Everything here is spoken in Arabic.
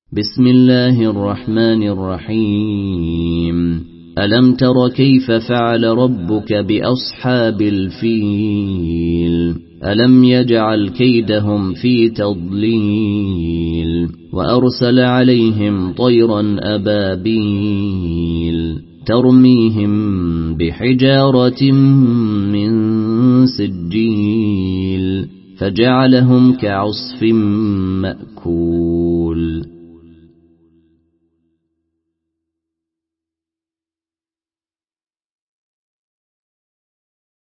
بسم الله الرحمن الرحيم ألم تر كيف فعل ربك بأصحاب الفيل ألم يجعل كيدهم في تضليل وأرسل عليهم طيرا أبابيل ترميهم بحجارة من سجيل فجعلهم كعصف مأكول